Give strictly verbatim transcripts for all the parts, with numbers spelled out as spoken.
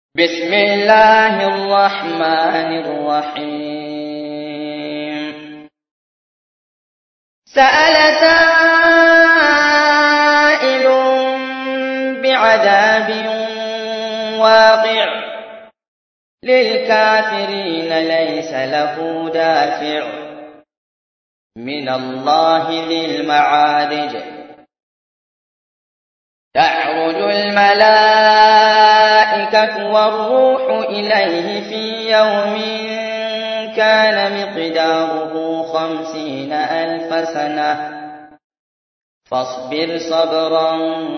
بسم الله الرحمن الرحيم. سأل سائل بعذاب واقع للكافرين ليس له دافع من الله ذي المعارج. تعرج الملائكة والروح إليه في يوم كان مقداره خمسين ألف سنة فاصبر صبرا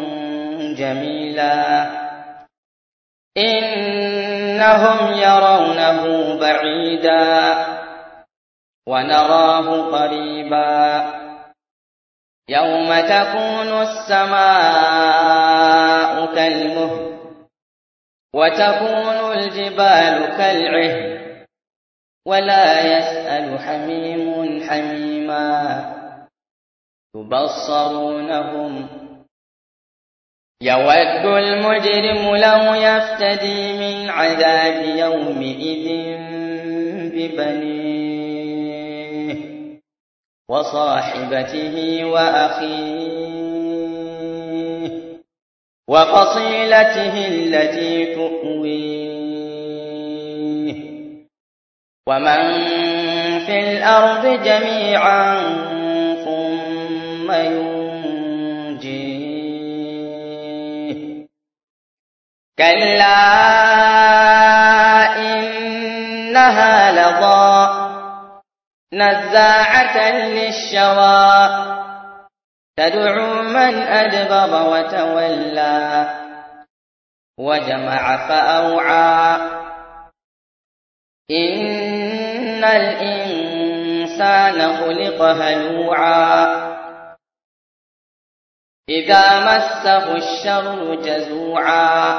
جميلا إنهم يرونه بعيدا ونراه قريبا يوم تكون السماء كالمهل وتكون الجبال كالعهن ولا يسأل حميم حميما يبصرونهم يود المجرم لو يفتدي من عذاب يومئذ ببنيه وصاحبته وأخيه وفصيلته التي تؤويه ومن في الأرض جميعا ثم ينجيه كلا إنها لظى نزاعة للشوى تدعو من أدبر وتولى وجمع فأوعى إن الإنسان خلق هلوعا إذا مسه الشر جزوعا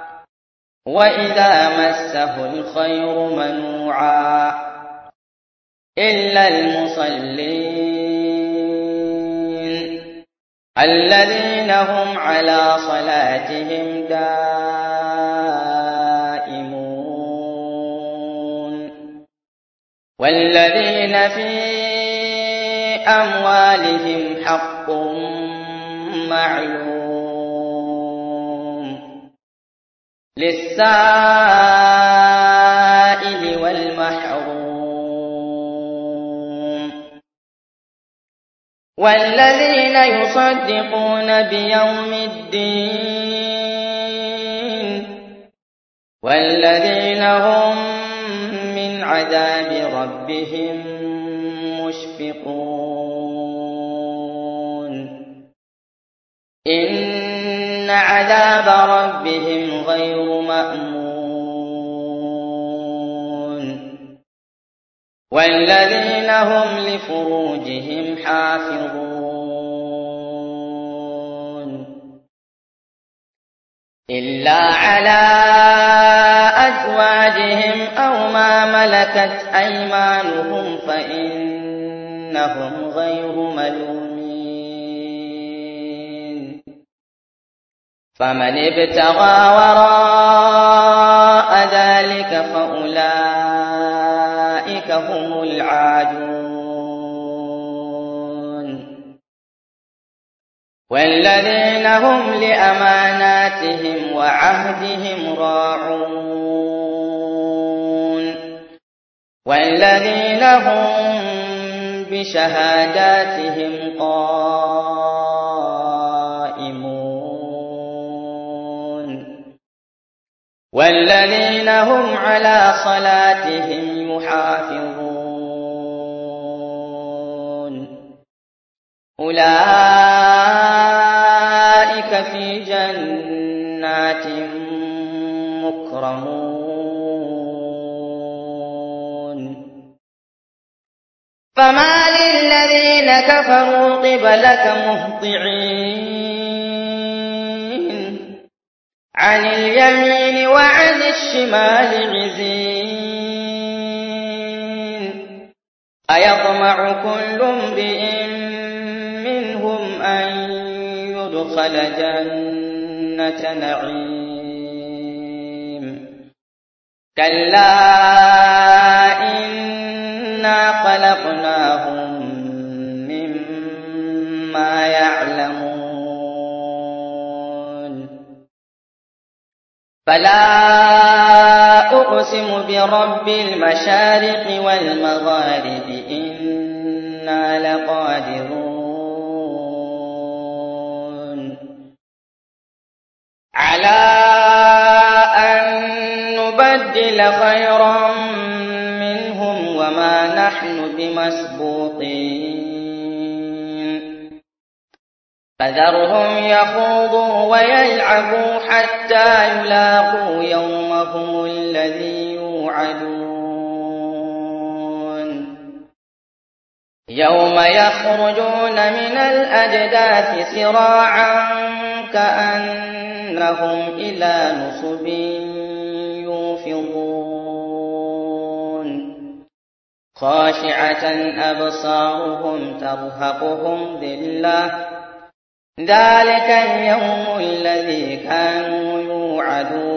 وإذا مسه الخير منوعا إلا المصلين الذين هم على صلاتهم دائمون والذين في أموالهم حق معلوم للسائل والمحروم والذين يصدقون بيوم الدين والذين هم من عذاب ربهم مشفقون إن عذاب ربهم غير مأمون والذين هم لفروجهم حافظون إلا على أزواجهم أو ما ملكت أيمانهم فإنهم غير ملومين فمن ابتغى وراء ذلك فأولئك هم العادون والذين هم لأماناتهم وعهدهم راعون والذين هم بشهاداتهم قائمون والذين هم على صلاتهم يحافظون أولئك في جنات مكرمون فما للذين كفروا قبلك مهطعين عن اليمين وعن الشمال عزين أيطمع كل امرئ منهم أن يدخل جنة نعيم كلا إنا خلقناهم مما يعلمون فلا أقسم برب المشارق والمغارب إنا لقادرون على أن نبدل خيرا منهم وما نحن بمسبوقين فذرهم يخوضوا ويلعبوا حتى يلاقوا يومهم الذي يوعدون يوم يخرجون من الأجداث سراعا كأنهم إلى نصب يوفضون خاشعة أبصارهم ترهقهم ذلة ذلك اليوم الذي كانوا يوعدون